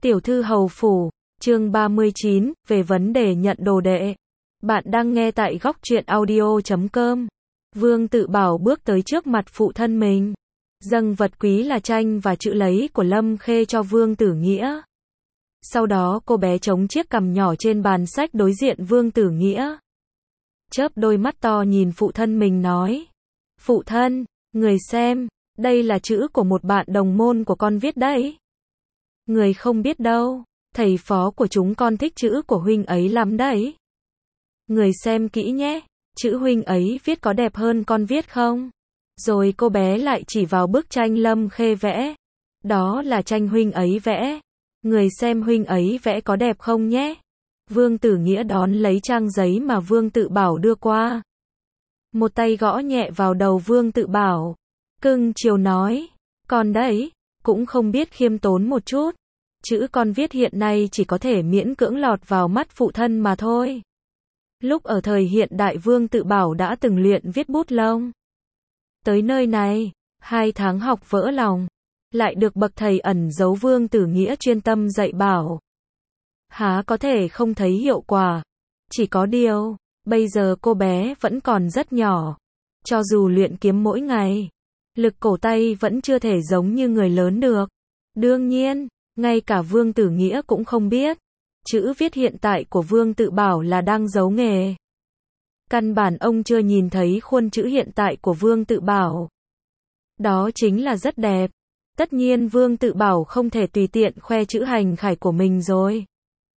Tiểu thư hầu phủ, chương 39, về vấn đề nhận đồ đệ. Bạn đang nghe tại góc truyện audio.com. Vương Tự Bảo bước tới trước mặt phụ thân mình, dâng vật quý là tranh và chữ lấy của Lâm Khê cho Vương Tử Nghĩa. Sau đó cô bé chống chiếc cằm nhỏ trên bàn sách đối diện Vương Tử Nghĩa. Chớp đôi mắt to nhìn phụ thân mình nói. Phụ thân, người xem, đây là chữ của một bạn đồng môn của con viết đấy. Người không biết đâu, thầy phó của chúng con thích chữ của huynh ấy lắm đấy. Người xem kỹ nhé, chữ huynh ấy viết có đẹp hơn con viết không? Rồi cô bé lại chỉ vào bức tranh Lâm Khê vẽ. Đó là tranh huynh ấy vẽ. Người xem huynh ấy vẽ có đẹp không nhé? Vương Tử Nghĩa đón lấy trang giấy mà Vương Tự Bảo đưa qua. Một tay gõ nhẹ vào đầu Vương Tự Bảo. Cưng chiều nói, con đấy, cũng không biết khiêm tốn một chút. Chữ con viết hiện nay chỉ có thể miễn cưỡng lọt vào mắt phụ thân mà thôi. Lúc ở thời hiện đại Vương Tự Bảo đã từng luyện viết bút lông. Tới nơi này, 2 tháng học vỡ lòng, lại được bậc thầy ẩn giấu Vương Tử Nghĩa chuyên tâm dạy bảo. Há có thể không thấy hiệu quả. Chỉ có điều, bây giờ cô bé vẫn còn rất nhỏ. Cho dù luyện kiếm mỗi ngày, lực cổ tay vẫn chưa thể giống như người lớn được. Đương nhiên, ngay cả Vương Tử Nghĩa cũng không biết. Chữ viết hiện tại của Vương Tự Bảo là đang giấu nghề. Căn bản ông chưa nhìn thấy khuôn chữ hiện tại của Vương Tự Bảo. Đó chính là rất đẹp. Tất nhiên Vương Tự Bảo không thể tùy tiện khoe chữ hành khải của mình rồi.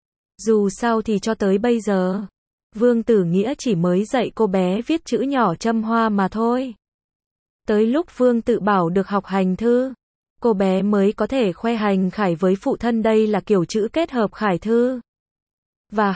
Dù sao thì cho tới bây giờ, Vương Tử Nghĩa chỉ mới dạy cô bé viết chữ nhỏ châm hoa mà thôi. Tới lúc Vương Tự Bảo được học hành thư, cô bé mới có thể khoe hành khải với phụ thân đây là kiểu chữ kết hợp khải thư và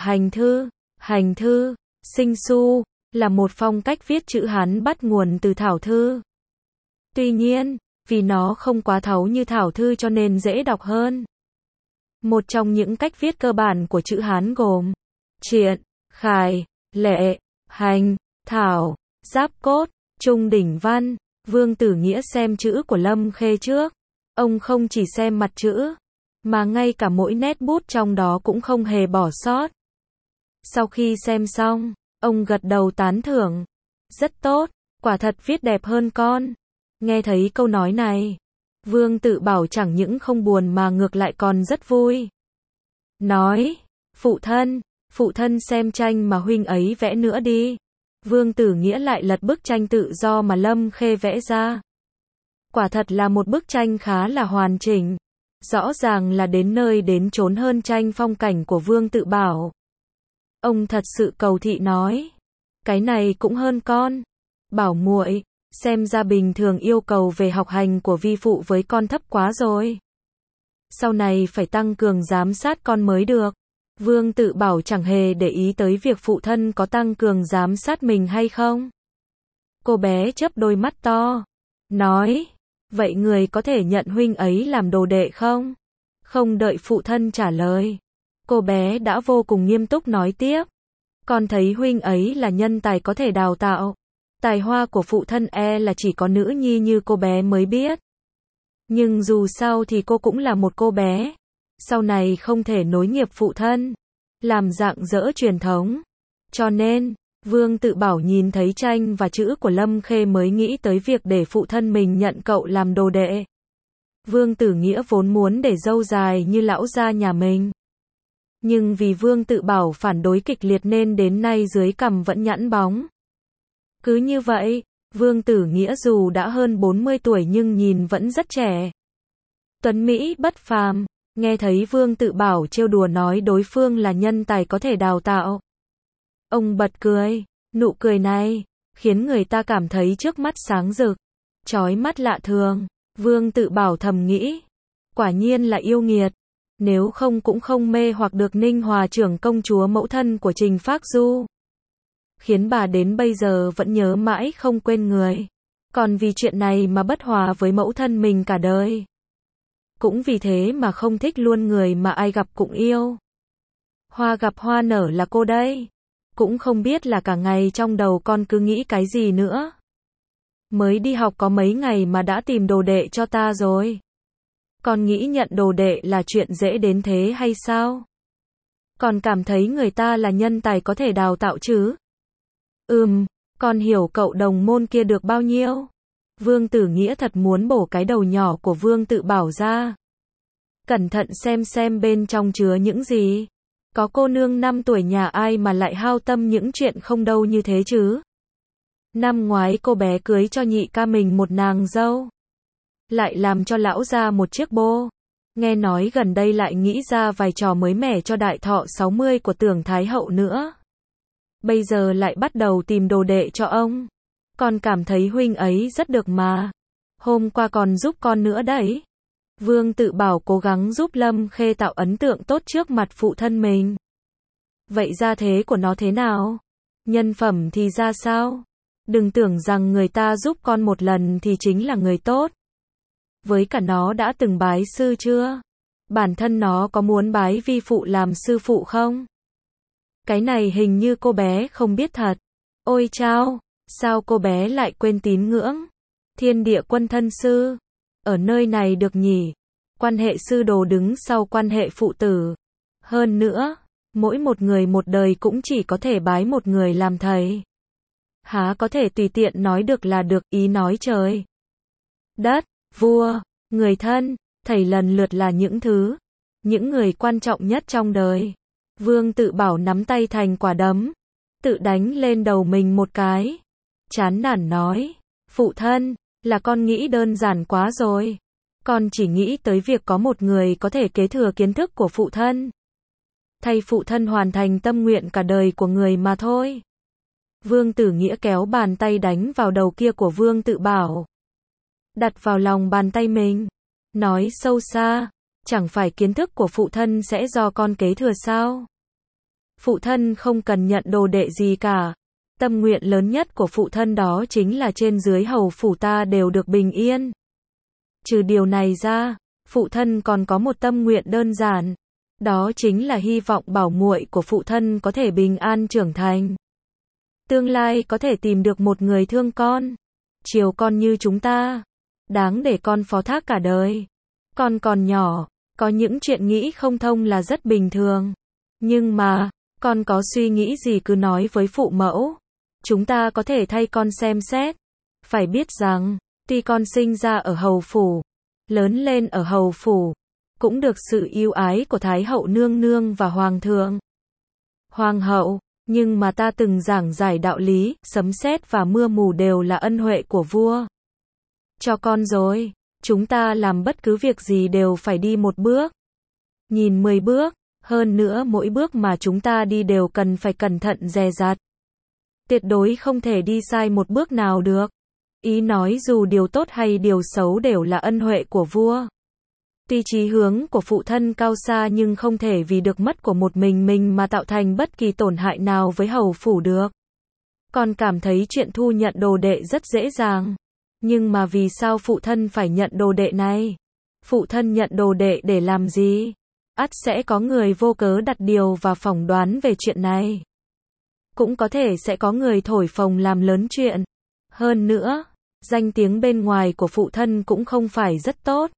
hành thư, sinh su, là một phong cách viết chữ Hán bắt nguồn từ thảo thư. Tuy nhiên, vì nó không quá thấu như thảo thư cho nên dễ đọc hơn. Một trong những cách viết cơ bản của chữ Hán gồm triện, khải, lệ, hành, thảo, giáp cốt, trung đỉnh văn. Vương Tử Nghĩa xem chữ của Lâm Khê trước. Ông không chỉ xem mặt chữ, mà ngay cả mỗi nét bút trong đó cũng không hề bỏ sót. Sau khi xem xong, ông gật đầu tán thưởng. Rất tốt, quả thật viết đẹp hơn con. Nghe thấy câu nói này, Vương Tự Bảo chẳng những không buồn mà ngược lại còn rất vui. Nói, phụ thân xem tranh mà huynh ấy vẽ nữa đi. Vương Tử Nghĩa lại lật bức tranh tự do mà Lâm Khê vẽ ra. Quả thật là một bức tranh khá là hoàn chỉnh. Rõ ràng là đến nơi đến chốn hơn tranh phong cảnh của Vương Tự Bảo. Ông thật sự cầu thị nói, cái này cũng hơn con. Bảo muội, xem ra bình thường yêu cầu về học hành của vi phụ với con thấp quá rồi. Sau này phải tăng cường giám sát con mới được. Vương Tự Bảo chẳng hề để ý tới việc phụ thân có tăng cường giám sát mình hay không. Cô bé chớp đôi mắt to, nói, vậy người có thể nhận huynh ấy làm đồ đệ không? Không đợi phụ thân trả lời, cô bé đã vô cùng nghiêm túc nói tiếp. Con thấy huynh ấy là nhân tài có thể đào tạo. Tài hoa của phụ thân là chỉ có nữ nhi như cô bé mới biết. Nhưng dù sao thì cô cũng là một cô bé. Sau này không thể nối nghiệp phụ thân, làm rạng rỡ truyền thống. Cho nên, Vương Tự Bảo nhìn thấy tranh và chữ của Lâm Khê mới nghĩ tới việc để phụ thân mình nhận cậu làm đồ đệ. Vương Tử Nghĩa vốn muốn để râu dài như lão gia nhà mình. Nhưng vì Vương Tự Bảo phản đối kịch liệt nên đến nay dưới cằm vẫn nhẵn bóng. Cứ như vậy, Vương Tử Nghĩa dù đã hơn 40 tuổi nhưng nhìn vẫn rất trẻ. Tuấn Mỹ bất phàm. Nghe thấy Vương Tự Bảo trêu đùa nói đối phương là nhân tài có thể đào tạo. Ông bật cười, nụ cười này khiến người ta cảm thấy trước mắt sáng rực, chói mắt lạ thường. Vương Tự Bảo thầm nghĩ, quả nhiên là yêu nghiệt, nếu không cũng không mê hoặc được Ninh Hòa trưởng công chúa mẫu thân của Trình Phác Du. Khiến bà đến bây giờ vẫn nhớ mãi không quên người. Còn vì chuyện này mà bất hòa với mẫu thân mình cả đời. Cũng vì thế mà không thích luôn người mà ai gặp cũng yêu. Hoa gặp hoa nở là cô đây. Cũng không biết là cả ngày trong đầu con cứ nghĩ cái gì nữa. Mới đi học có mấy ngày mà đã tìm đồ đệ cho ta rồi. Con nghĩ nhận đồ đệ là chuyện dễ đến thế hay sao? Con cảm thấy người ta là nhân tài có thể đào tạo chứ? Con hiểu cậu đồng môn kia được bao nhiêu? Vương Tử Nghĩa thật muốn bổ cái đầu nhỏ của Vương Tự Bảo ra. Cẩn thận xem bên trong chứa những gì. Có cô nương 5 tuổi nhà ai mà lại hao tâm những chuyện không đâu như thế chứ? Năm ngoái cô bé cưới cho nhị ca mình một nàng dâu. Lại làm cho lão ra một chiếc bô. Nghe nói gần đây lại nghĩ ra vài trò mới mẻ cho đại thọ 60 của Tưởng Thái Hậu nữa. Bây giờ lại bắt đầu tìm đồ đệ cho ông. Con cảm thấy huynh ấy rất được mà. Hôm qua còn giúp con nữa đấy. Vương Tự Bảo cố gắng giúp Lâm Khê tạo ấn tượng tốt trước mặt phụ thân mình. Vậy gia thế của nó thế nào? Nhân phẩm thì ra sao? Đừng tưởng rằng người ta giúp con một lần thì chính là người tốt. Với cả nó đã từng bái sư chưa? Bản thân nó có muốn bái vi phụ làm sư phụ không? Cái này hình như cô bé không biết thật. Ôi chao, sao cô bé lại quên tín ngưỡng? Thiên Địa Quân Thân Sư. Ở nơi này được nhỉ? Quan hệ sư đồ đứng sau quan hệ phụ tử. Hơn nữa, mỗi một người một đời cũng chỉ có thể bái một người làm thầy. Há có thể tùy tiện nói được là được, ý nói trời đất, vua, người thân, thầy lần lượt là những người quan trọng nhất trong đời. Vương Tự Bảo nắm tay thành quả đấm, tự đánh lên đầu mình một cái. Chán nản nói, phụ thân, là con nghĩ đơn giản quá rồi. Con chỉ nghĩ tới việc có một người có thể kế thừa kiến thức của phụ thân. Thay phụ thân hoàn thành tâm nguyện cả đời của người mà thôi. Vương Tử Nghĩa kéo bàn tay đánh vào đầu kia của Vương Tự Bảo. Đặt vào lòng bàn tay mình. Nói sâu xa, chẳng phải kiến thức của phụ thân sẽ do con kế thừa sao? Phụ thân không cần nhận đồ đệ gì cả. Tâm nguyện lớn nhất của phụ thân đó chính là trên dưới hầu phủ ta đều được bình yên. Trừ điều này ra, phụ thân còn có một tâm nguyện đơn giản. Đó chính là hy vọng bảo muội của phụ thân có thể bình an trưởng thành. Tương lai có thể tìm được một người thương con, chiều con như chúng ta. Đáng để con phó thác cả đời. Con còn nhỏ, có những chuyện nghĩ không thông là rất bình thường. Nhưng mà, con có suy nghĩ gì cứ nói với phụ mẫu. Chúng ta có thể thay con xem xét. Phải biết rằng, tuy con sinh ra ở hầu phủ, lớn lên ở hầu phủ, cũng được sự yêu ái của Thái hậu nương nương và Hoàng thượng. Hoàng hậu, nhưng mà ta từng giảng giải đạo lý, sấm sét và mưa mù đều là ân huệ của vua. Cho con rồi, chúng ta làm bất cứ việc gì đều phải đi một bước. Nhìn 10 bước, hơn nữa mỗi bước mà chúng ta đi đều cần phải cẩn thận dè dặt. Tuyệt đối không thể đi sai một bước nào được. Ý nói dù điều tốt hay điều xấu đều là ân huệ của vua. Tuy chí hướng của phụ thân cao xa nhưng không thể vì được mất của một mình mà tạo thành bất kỳ tổn hại nào với hầu phủ được. Con cảm thấy chuyện thu nhận đồ đệ rất dễ dàng. Nhưng mà vì sao phụ thân phải nhận đồ đệ này? Phụ thân nhận đồ đệ để làm gì? Ắt sẽ có người vô cớ đặt điều và phỏng đoán về chuyện này. Cũng có thể sẽ có người thổi phồng làm lớn chuyện. Hơn nữa, danh tiếng bên ngoài của phụ thân cũng không phải rất tốt.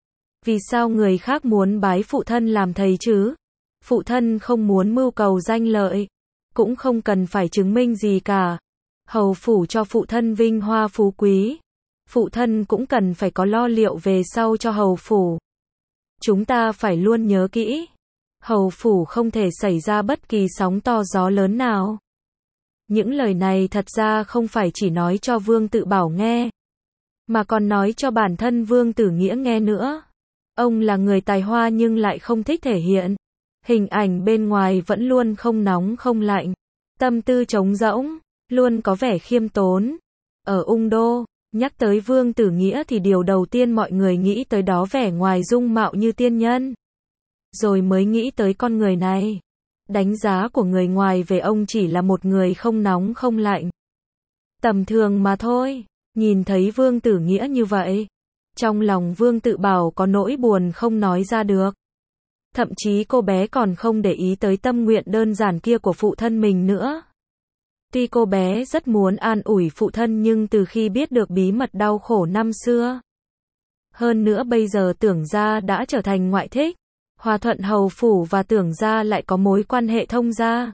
Vì sao người khác muốn bái phụ thân làm thầy chứ? Phụ thân không muốn mưu cầu danh lợi, cũng không cần phải chứng minh gì cả. Hầu phủ cho phụ thân vinh hoa phú quý. Phụ thân cũng cần phải có lo liệu về sau cho hầu phủ. Chúng ta phải luôn nhớ kỹ. Hầu phủ không thể xảy ra bất kỳ sóng to gió lớn nào. Những lời này thật ra không phải chỉ nói cho Vương Tự Bảo nghe, mà còn nói cho bản thân Vương Tử Nghĩa nghe nữa. Ông là người tài hoa nhưng lại không thích thể hiện. Hình ảnh bên ngoài vẫn luôn không nóng không lạnh. Tâm tư trống rỗng, luôn có vẻ khiêm tốn. Ở Ung Đô, nhắc tới Vương Tử Nghĩa thì điều đầu tiên mọi người nghĩ tới đó vẻ ngoài dung mạo như tiên nhân. Rồi mới nghĩ tới con người này. Đánh giá của người ngoài về ông chỉ là một người không nóng không lạnh. Tầm thường mà thôi. Nhìn thấy Vương Tử Nghĩa như vậy, trong lòng Vương Tự Bảo có nỗi buồn không nói ra được. Thậm chí cô bé còn không để ý tới tâm nguyện đơn giản kia của phụ thân mình nữa. Tuy cô bé rất muốn an ủi phụ thân nhưng từ khi biết được bí mật đau khổ năm xưa, Hơn nữa bây giờ Tưởng gia đã trở thành ngoại thích. Hòa Thuận hầu phủ và Tưởng gia lại có mối quan hệ thông gia.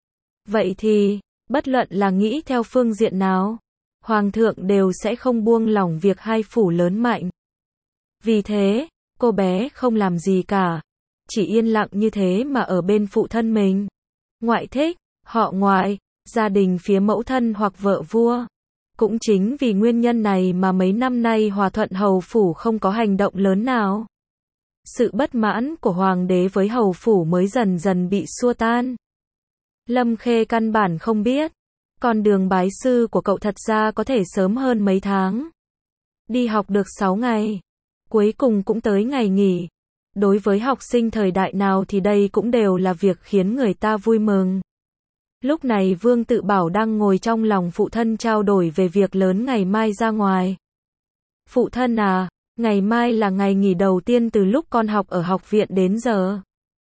Vậy thì, bất luận là nghĩ theo phương diện nào, Hoàng thượng đều sẽ không buông lỏng việc hai phủ lớn mạnh. Vì thế, cô bé không làm gì cả. Chỉ yên lặng như thế mà ở bên phụ thân mình. Ngoại thích, họ ngoại, gia đình phía mẫu thân hoặc vợ vua. Cũng chính vì nguyên nhân này mà mấy năm nay Hòa Thuận hầu phủ không có hành động lớn nào. Sự bất mãn của hoàng đế với hầu phủ mới dần dần bị xua tan. Lâm Khê căn bản không biết, con đường bái sư của cậu thật ra có thể sớm hơn mấy tháng. Đi học được 6 ngày, cuối cùng cũng tới ngày nghỉ. Đối với học sinh thời đại nào thì đây cũng đều là việc khiến người ta vui mừng. Lúc này Vương Tự Bảo đang ngồi trong lòng phụ thân trao đổi về việc lớn ngày mai ra ngoài. Phụ thân à, ngày mai là ngày nghỉ đầu tiên từ lúc con học ở học viện đến giờ.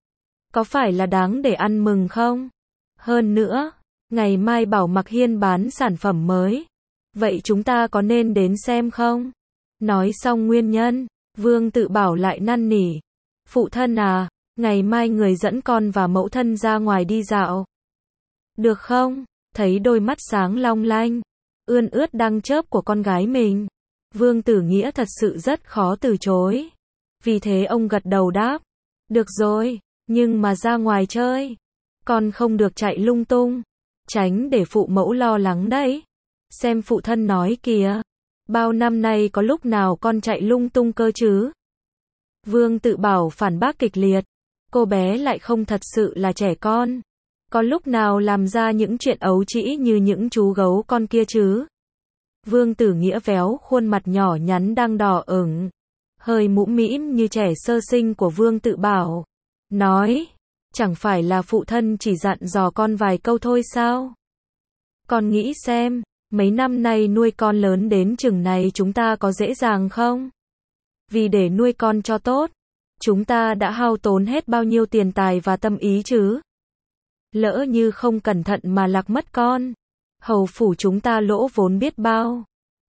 Có phải là đáng để ăn mừng không? Hơn nữa, ngày mai Bảo Mặc Hiên bán sản phẩm mới. Vậy chúng ta có nên đến xem không? Nói xong nguyên nhân, Vương Tự Bảo lại năn nỉ. Phụ thân à, ngày mai người dẫn con và mẫu thân ra ngoài đi dạo. Được không? Thấy đôi mắt sáng long lanh, ươn ướt đang chớp của con gái mình. Vương Tử Nghĩa thật sự rất khó từ chối. Vì thế ông gật đầu đáp. Được rồi, nhưng mà ra ngoài chơi. Con không được chạy lung tung. Tránh để phụ mẫu lo lắng đấy. Xem phụ thân nói kìa. Bao năm nay có lúc nào con chạy lung tung cơ chứ? Vương Tự Bảo phản bác kịch liệt. Cô bé lại không thật sự là trẻ con. Có lúc nào làm ra những chuyện ấu trĩ như những chú gấu con kia chứ? Vương Tử Nghĩa véo khuôn mặt nhỏ nhắn đang đỏ ửng, hơi mũm mĩm như trẻ sơ sinh của Vương Tự Bảo. Nói, chẳng phải là phụ thân chỉ dặn dò con vài câu thôi sao? Con nghĩ xem, mấy năm nay nuôi con lớn đến chừng này chúng ta có dễ dàng không? Vì để nuôi con cho tốt, chúng ta đã hao tốn hết bao nhiêu tiền tài và tâm ý chứ? Lỡ như không cẩn thận mà lạc mất con, hầu phủ chúng ta lỗ vốn biết bao.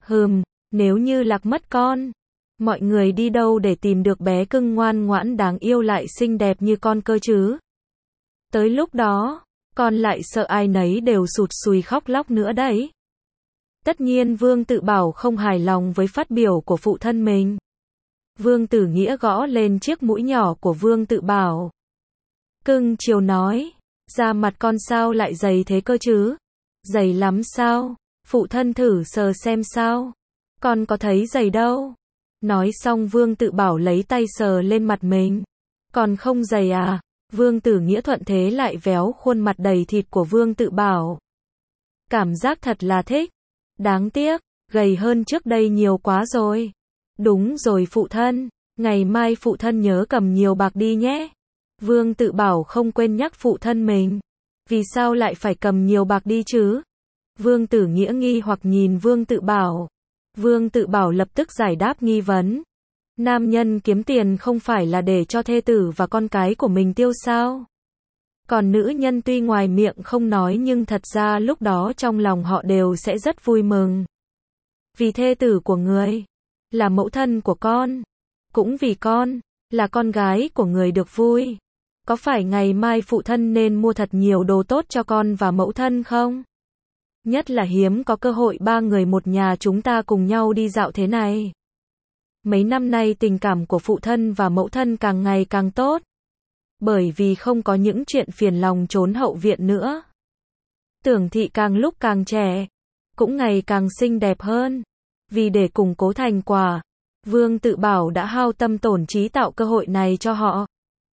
Nếu như lạc mất con, mọi người đi đâu để tìm được bé cưng ngoan ngoãn đáng yêu lại xinh đẹp như con cơ chứ? Tới lúc đó, con lại sợ ai nấy đều sụt sùi khóc lóc nữa đấy. Tất nhiên Vương Tự Bảo không hài lòng với phát biểu của phụ thân mình. Vương Tử Nghĩa gõ lên chiếc mũi nhỏ của Vương Tự Bảo. Cưng chiều nói, da mặt con sao lại dày thế cơ chứ? Dày lắm sao? Phụ thân thử sờ xem sao? Con có thấy dày đâu. Nói xong Vương Tự Bảo lấy tay sờ lên mặt mình. Còn không dày à? Vương Tử Nghĩa thuận thế lại véo khuôn mặt đầy thịt của Vương Tự Bảo. Cảm giác thật là thích. Đáng tiếc, gầy hơn trước đây nhiều quá rồi. Đúng rồi phụ thân, ngày mai phụ thân nhớ cầm nhiều bạc đi nhé. Vương Tự Bảo không quên nhắc phụ thân mình. Vì sao lại phải cầm nhiều bạc đi chứ? Vương Tử Nghĩa nghi hoặc nhìn Vương Tự Bảo. Vương Tự Bảo lập tức giải đáp nghi vấn. Nam nhân kiếm tiền không phải là để cho thê tử và con cái của mình tiêu sao? Còn nữ nhân tuy ngoài miệng không nói nhưng thật ra lúc đó trong lòng họ đều sẽ rất vui mừng. Vì thê tử của người là mẫu thân của con, cũng vì con là con gái của người được vui. Có phải ngày mai phụ thân nên mua thật nhiều đồ tốt cho con và mẫu thân không? Nhất là hiếm có cơ hội ba người một nhà chúng ta cùng nhau đi dạo thế này. Mấy năm nay tình cảm của phụ thân và mẫu thân càng ngày càng tốt. Bởi vì không có những chuyện phiền lòng trốn hậu viện nữa. Tưởng Thị càng lúc càng trẻ, cũng ngày càng xinh đẹp hơn. Vì để củng cố thành quả, Vương Tự Bảo đã hao tâm tổn trí tạo cơ hội này cho họ.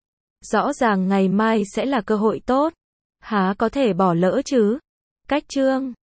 Rõ ràng ngày mai sẽ là cơ hội tốt, há có thể bỏ lỡ chứ? Cách chương